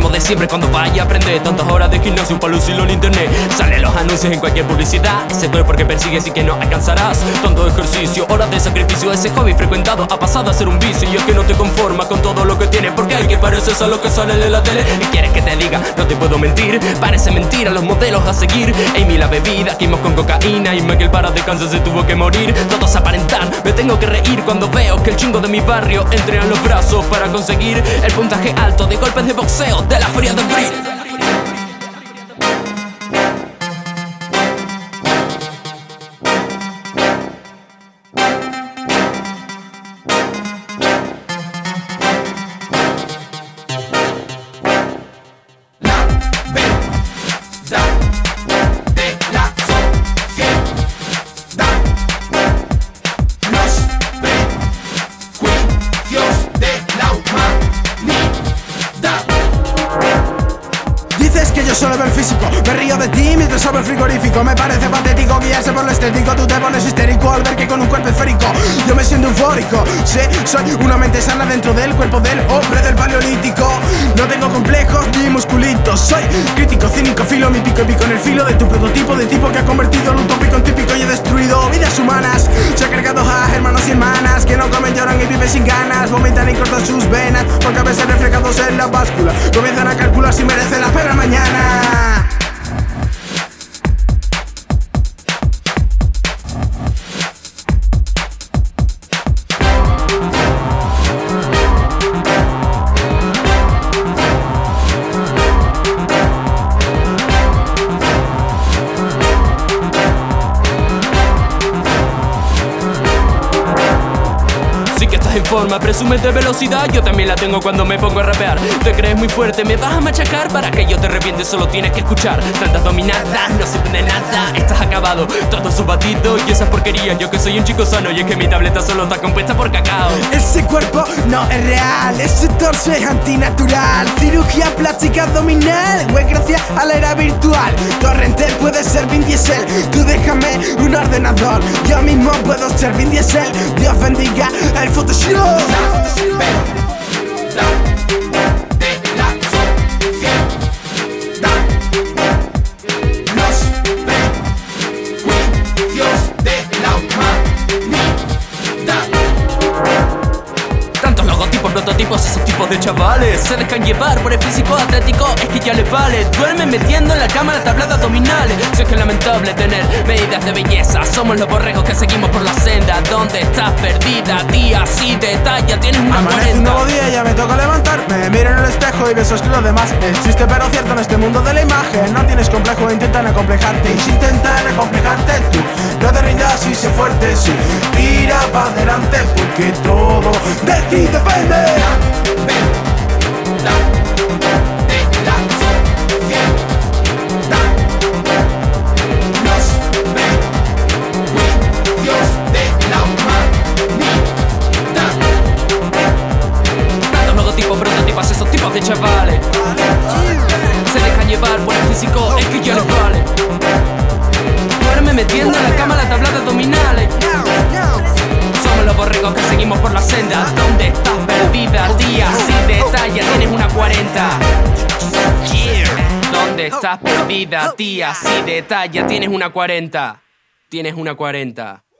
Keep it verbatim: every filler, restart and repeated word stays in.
mismo de siempre cuando vaya a aprender. Tantas horas de gimnasio para lucirlo en internet. Salen los anuncios en cualquier publicidad. Ese tú es porque persigues y que no alcanzarás. Tanto ejercicio, horas de sacrificio. Ese hobby frecuentado ha pasado a ser un vicio. Y es que no te conformas con todo lo que tienes, porque hay que pareces a lo que sale de la tele. Y quieres que te diga, no te puedo mentir. Parece mentira los modelos a seguir. Amy la bebida, quimos con cocaína. Y Michael para descansar se tuvo que morir. Todos aparentan, me tengo que reír cuando veo que el chingo de mi barrio entrenan los brazos para conseguir el puntaje alto de golpes de boxeo de la feria de abril. Yo solo veo el físico, me río de ti mientras abro el frigorífico. Me parece patético guiarse por lo estético. Tú te pones histérico al ver que con un cuerpo esférico yo me siento eufórico. Sí, soy una mente sana dentro del cuerpo del hombre del paleolítico. No tengo complejos ni musculitos. Soy crítico, cínico, filo mi pico y pico en el filo de tu prototipo de tipo que ha convertido el utópico en típico y he destruido vidas humanas. Soy agregados a hermanos y hermanas que no comen, lloran y viven sin ganas. Vomitan y cortan sus venas porque a veces reflejados en la báscula comienzan a calcular si merece la pena mañana. En forma, presumes de velocidad, yo también la tengo cuando me pongo a rapear. Te crees muy fuerte, me vas a machacar. Para que yo te arrepiente solo tienes que escuchar. Tantas dominadas, no sirven de nada. Estás acabado, todo su batido y esas porquerías. Yo que soy un chico sano y es que mi tableta solo está compuesta por cacao. Ese cuerpo no es real, ese torso es antinatural. Cirugía plástica abdominal, güey, gracias a la era virtual. Torrente puede ser Vin Diesel, tú déjame un ordenador. Yo mismo puedo ser Vin Diesel, Dios bendiga el Photoshop. La, la, de la sociedad, los prejuicios de la humanidad. Tantos logotipos, prototipos, esos tipos de chavales se dejan llevar por el físico atlético, es que ya les vale. Duermen metiendo en la cama las tablas abdominales. Si es que es lamentable tener medidas de belleza. Somos los borregos que seguimos por la senda. ¿Dónde estás perdida? Día así de talla, tienes una Amanece un cuarenta. nuevo día, ya me toca levantarme. Me miro en el espejo y besos que los demás. Es triste pero cierto en este mundo de la imagen. No tienes complejo, intentan acomplejarte. Y si intentan acomplejarte tú, no te rindas y sé fuerte, sí. Tira para adelante porque todo de ti depende. La, la, de la sociedad, los prejuicios de la humanidad. Tantos logotipos, prototipos, esos tipos de chavales se dejan llevar por el físico, es que ya les vale. Duerme metiendo en la cama las tablas abdominales. Somos los borregos que seguimos por la senda. ¿Dónde estás perdida? Día sin detalle, tienes una cuarenta. ¿Dónde estás perdida? Tía, sin detalle, tienes una cuarenta. Tienes una cuarenta.